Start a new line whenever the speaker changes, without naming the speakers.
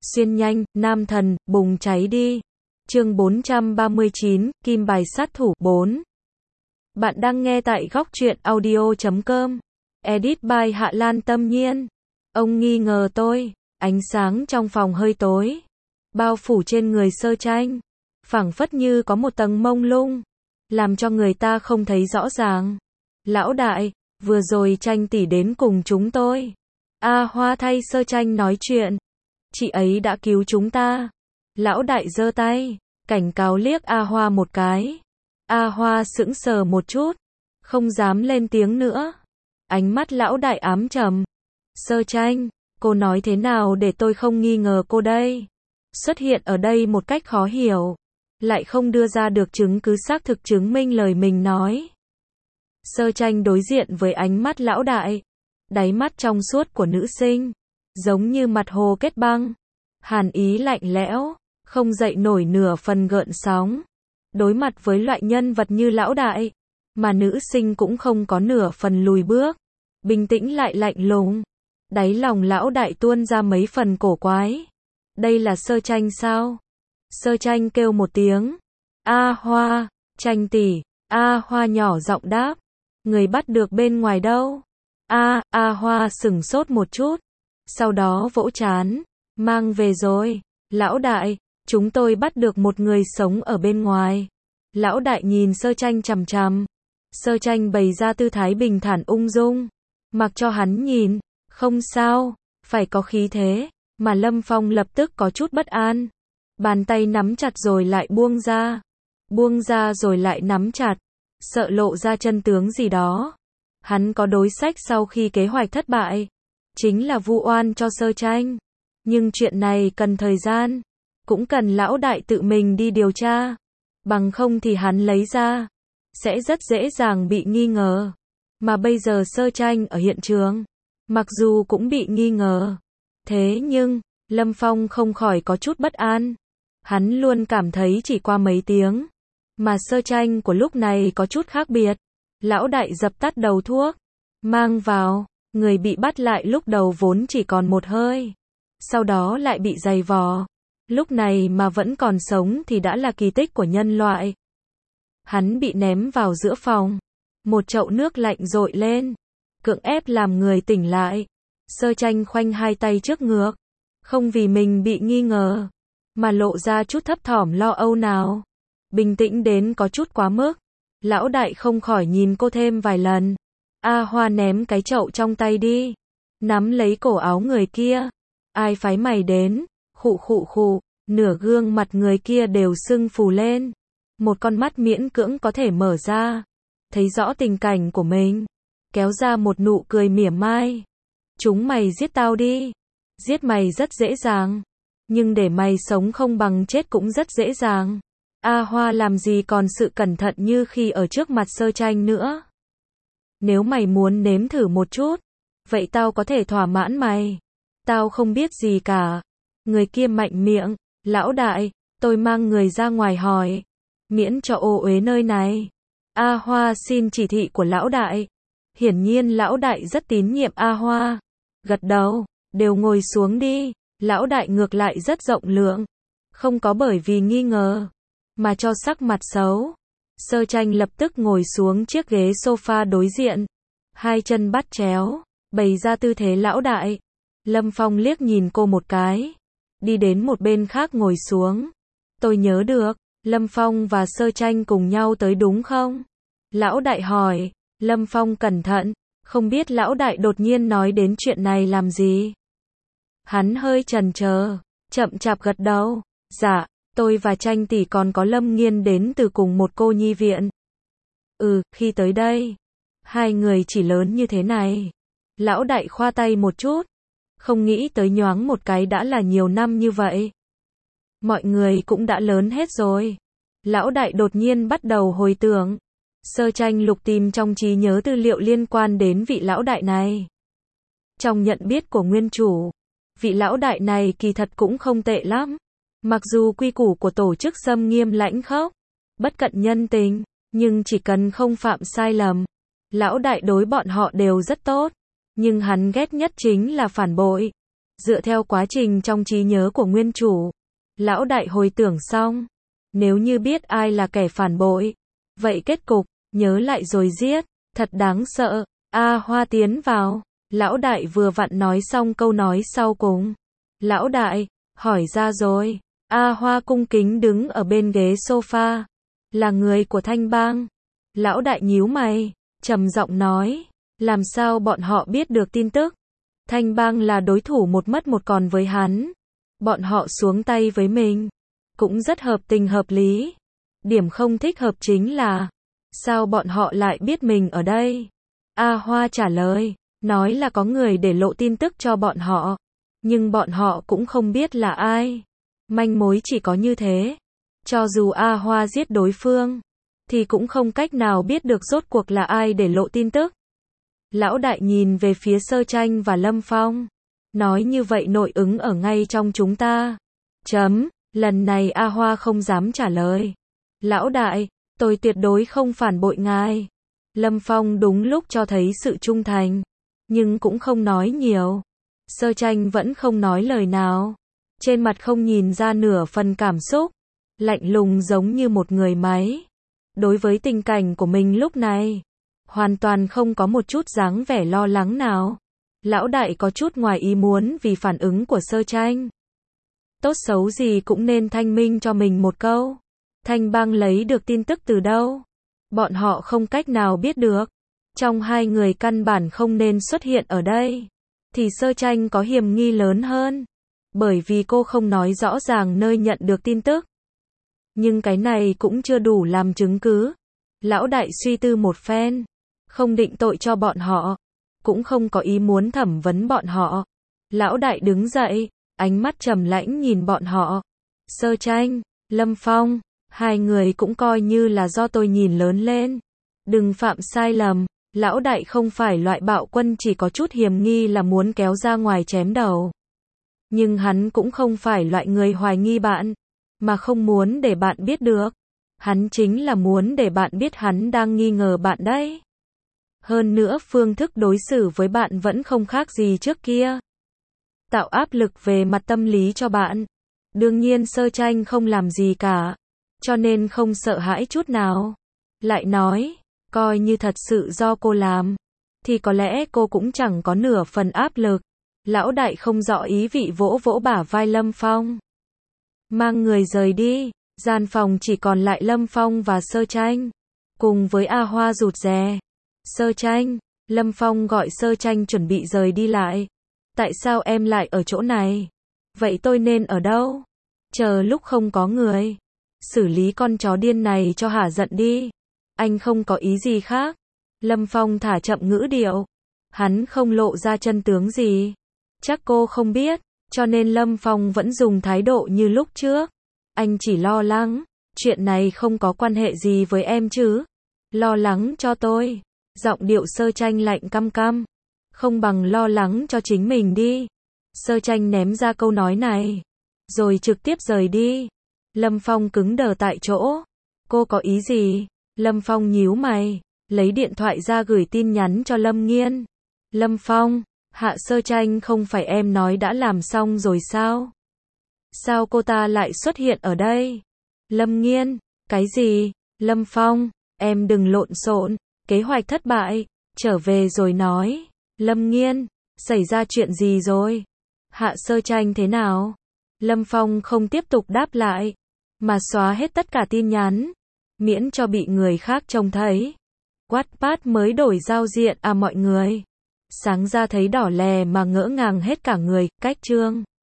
Xuyên nhanh, nam thần, bùng cháy đi. Chương 439, Kim bài sát thủ 4. Bạn đang nghe tại góc truyện audio.com. Edit by Hạ Lan Tâm Nhiên. Ông nghi ngờ tôi. Ánh sáng trong phòng hơi tối, bao phủ trên người Sơ Tranh, phảng phất như có một tầng mông lung, làm cho người ta không thấy rõ ràng. Lão đại, vừa rồi Tranh tỷ đến cùng chúng tôi. A Hoa thay Sơ Tranh nói chuyện. Chị ấy đã cứu chúng ta. Lão đại giơ tay, cảnh cáo liếc A Hoa một cái. A Hoa sững sờ một chút, không dám lên tiếng nữa. Ánh mắt lão đại ám trầm. Sơ Tranh, cô nói thế nào để tôi không nghi ngờ cô đây? Xuất hiện ở đây một cách khó hiểu, lại không đưa ra được chứng cứ xác thực chứng minh lời mình nói. Sơ Tranh đối diện với ánh mắt lão đại, đáy mắt trong suốt của nữ sinh, giống như mặt hồ kết băng, hàn ý lạnh lẽo, không dậy nổi nửa phần gợn sóng. Đối mặt với loại nhân vật như lão đại, mà nữ sinh cũng không có nửa phần lùi bước, bình tĩnh lại lạnh lùng. Đáy lòng lão đại tuôn ra mấy phần cổ quái. Đây là Sơ Tranh sao? Sơ Tranh kêu một tiếng. A Hoa, Tranh tỷ. A Hoa nhỏ giọng đáp. Người bắt được bên ngoài đâu? A Hoa sửng sốt một chút, sau đó vỗ trán. Mang về rồi. Lão đại, chúng tôi bắt được một người sống ở bên ngoài. Lão đại nhìn Sơ Tranh chằm chằm. Sơ Tranh bày ra tư thái bình thản ung dung, mặc cho hắn nhìn. Không sao, phải có khí thế. Mà Lâm Phong lập tức có chút bất an. Bàn tay nắm chặt rồi lại buông ra rồi lại nắm chặt, sợ lộ ra chân tướng gì đó. Hắn có đối sách sau khi kế hoạch thất bại, chính là vu oan cho Sơ Tranh. Nhưng chuyện này cần thời gian, cũng cần lão đại tự mình đi điều tra. Bằng không thì hắn lấy ra, sẽ rất dễ dàng bị nghi ngờ. Mà bây giờ Sơ Tranh ở hiện trường, mặc dù cũng bị nghi ngờ, thế nhưng, Lâm Phong không khỏi có chút bất an. Hắn luôn cảm thấy chỉ qua mấy tiếng, mà Sơ Tranh của lúc này có chút khác biệt. Lão đại dập tắt đầu thuốc, mang vào, người bị bắt lại lúc đầu vốn chỉ còn một hơi, sau đó lại bị giày vò. Lúc này mà vẫn còn sống thì đã là kỳ tích của nhân loại. Hắn bị ném vào giữa phòng, một chậu nước lạnh dội lên, cưỡng ép làm người tỉnh lại. Sơ Tranh khoanh hai tay trước ngực, không vì mình bị nghi ngờ, mà lộ ra chút thấp thỏm lo âu nào. Bình tĩnh đến có chút quá mức. Lão đại không khỏi nhìn cô thêm vài lần. A Hoa ném cái chậu trong tay đi, nắm lấy cổ áo người kia. Ai phái mày đến? Khụ, nửa gương mặt người kia đều sưng phù lên. Một con mắt miễn cưỡng có thể mở ra, thấy rõ tình cảnh của mình, kéo ra một nụ cười mỉa mai. Chúng mày giết tao đi. Giết mày rất dễ dàng, nhưng để mày sống không bằng chết cũng rất dễ dàng. A Hoa làm gì còn sự cẩn thận như khi ở trước mặt Sơ Tranh nữa. Nếu mày muốn nếm thử một chút, vậy tao có thể thỏa mãn mày. Tao không biết gì cả. Người kia mạnh miệng. Lão đại, tôi mang người ra ngoài hỏi, miễn cho ô uế nơi này. A Hoa xin chỉ thị của lão đại. Hiển nhiên lão đại rất tín nhiệm A Hoa. Gật đầu, đều ngồi xuống đi. Lão đại ngược lại rất rộng lượng, không có bởi vì nghi ngờ mà cho sắc mặt xấu. Sơ Tranh lập tức ngồi xuống chiếc ghế sofa đối diện, hai chân bắt chéo, bày ra tư thế lão đại. Lâm Phong liếc nhìn cô một cái, đi đến một bên khác ngồi xuống. Tôi nhớ được, Lâm Phong và Sơ Tranh cùng nhau tới đúng không? Lão đại hỏi. Lâm Phong cẩn thận, không biết lão đại đột nhiên nói đến chuyện này làm gì. Hắn hơi chần chờ, chậm chạp gật đầu. Dạ, tôi và Tranh tỷ còn có Lâm Nghiên đến từ cùng một cô nhi viện. Khi tới đây, hai người chỉ lớn như thế này. Lão đại khoa tay một chút, không nghĩ tới nhoáng một cái đã là nhiều năm như vậy. Mọi người cũng đã lớn hết rồi. Lão đại đột nhiên bắt đầu hồi tưởng. Sơ Tranh lục tìm trong trí nhớ tư liệu liên quan đến vị lão đại này. Trong nhận biết của nguyên chủ, vị lão đại này kỳ thật cũng không tệ lắm. Mặc dù quy củ của tổ chức xâm nghiêm lãnh khốc, bất cận nhân tình, nhưng chỉ cần không phạm sai lầm, lão đại đối bọn họ đều rất tốt. Nhưng hắn ghét nhất chính là phản bội. Dựa theo quá trình trong trí nhớ của nguyên chủ, lão đại hồi tưởng xong, nếu như biết ai là kẻ phản bội, vậy kết cục, nhớ lại rồi giết, thật đáng sợ. A Hoa tiến vào, lão đại vừa vặn nói xong câu nói sau cùng. Lão đại, hỏi ra rồi. A Hoa cung kính đứng ở bên ghế sofa, là người của Thanh Bang. Lão đại nhíu mày, trầm giọng nói, làm sao bọn họ biết được tin tức? Thanh Bang là đối thủ một mất một còn với hắn. Bọn họ xuống tay với mình, cũng rất hợp tình hợp lý. Điểm không thích hợp chính là, sao bọn họ lại biết mình ở đây? A Hoa trả lời, nói là có người để lộ tin tức cho bọn họ, nhưng bọn họ cũng không biết là ai. Manh mối chỉ có như thế. Cho dù A Hoa giết đối phương, thì cũng không cách nào biết được rốt cuộc là ai để lộ tin tức. Lão đại nhìn về phía Sơ Tranh và Lâm Phong, nói như vậy nội ứng ở ngay trong chúng ta. Lần này A Hoa không dám trả lời. Lão đại, tôi tuyệt đối không phản bội ngài. Lâm Phong đúng lúc cho thấy sự trung thành, nhưng cũng không nói nhiều. Sơ Tranh vẫn không nói lời nào, trên mặt không nhìn ra nửa phần cảm xúc, lạnh lùng giống như một người máy. Đối với tình cảnh của mình lúc này, hoàn toàn không có một chút dáng vẻ lo lắng nào. Lão đại có chút ngoài ý muốn vì phản ứng của Sơ Tranh. Tốt xấu gì cũng nên thanh minh cho mình một câu. Thanh Bang lấy được tin tức từ đâu? Bọn họ không cách nào biết được. Trong hai người căn bản không nên xuất hiện ở đây, thì Sơ Tranh có hiểm nghi lớn hơn, bởi vì cô không nói rõ ràng nơi nhận được tin tức. Nhưng cái này cũng chưa đủ làm chứng cứ. Lão đại suy tư một phen, không định tội cho bọn họ, cũng không có ý muốn thẩm vấn bọn họ. Lão đại đứng dậy, ánh mắt trầm lãnh nhìn bọn họ. Sơ Tranh, Lâm Phong, hai người cũng coi như là do tôi nhìn lớn lên. Đừng phạm sai lầm, lão đại không phải loại bạo quân chỉ có chút hiểm nghi là muốn kéo ra ngoài chém đầu. Nhưng hắn cũng không phải loại người hoài nghi bạn, mà không muốn để bạn biết được. Hắn chính là muốn để bạn biết hắn đang nghi ngờ bạn đấy. Hơn nữa phương thức đối xử với bạn vẫn không khác gì trước kia. Tạo áp lực về mặt tâm lý cho bạn. Đương nhiên Sơ Tranh không làm gì cả, cho nên không sợ hãi chút nào. Lại nói, coi như thật sự do cô làm, thì có lẽ cô cũng chẳng có nửa phần áp lực. Lão đại không rõ ý vị vỗ vỗ bả vai Lâm Phong. Mang người rời đi, gian phòng chỉ còn lại Lâm Phong và Sơ Tranh, cùng với A Hoa rụt rè. Sơ Tranh, Lâm Phong gọi Sơ Tranh chuẩn bị rời đi lại. Tại sao em lại ở chỗ này? Vậy tôi nên ở đâu? Chờ lúc không có người, xử lý con chó điên này cho hả giận đi. Anh không có ý gì khác. Lâm Phong thả chậm ngữ điệu. Hắn không lộ ra chân tướng gì. Chắc cô không biết, cho nên Lâm Phong vẫn dùng thái độ như lúc trước. Anh chỉ lo lắng, chuyện này không có quan hệ gì với em chứ? Lo lắng cho tôi. Giọng điệu Sơ Tranh lạnh căm căm. Không bằng lo lắng cho chính mình đi. Sơ Tranh ném ra câu nói này, rồi trực tiếp rời đi. Lâm Phong cứng đờ tại chỗ. Cô có ý gì? Lâm Phong nhíu mày, lấy điện thoại ra gửi tin nhắn cho Lâm Nghiên. Lâm Phong, Hạ Sơ Tranh không phải em nói đã làm xong rồi sao? Sao cô ta lại xuất hiện ở đây? Lâm Nghiên, cái gì? Lâm Phong, em đừng lộn xộn, kế hoạch thất bại, trở về rồi nói. Lâm Nghiên, xảy ra chuyện gì rồi? Hạ Sơ Tranh thế nào? Lâm Phong không tiếp tục đáp lại, mà xóa hết tất cả tin nhắn, miễn cho bị người khác trông thấy. Wattpad mới đổi giao diện à mọi người. Sáng ra thấy đỏ lè mà ngỡ ngàng hết cả người, cách chương.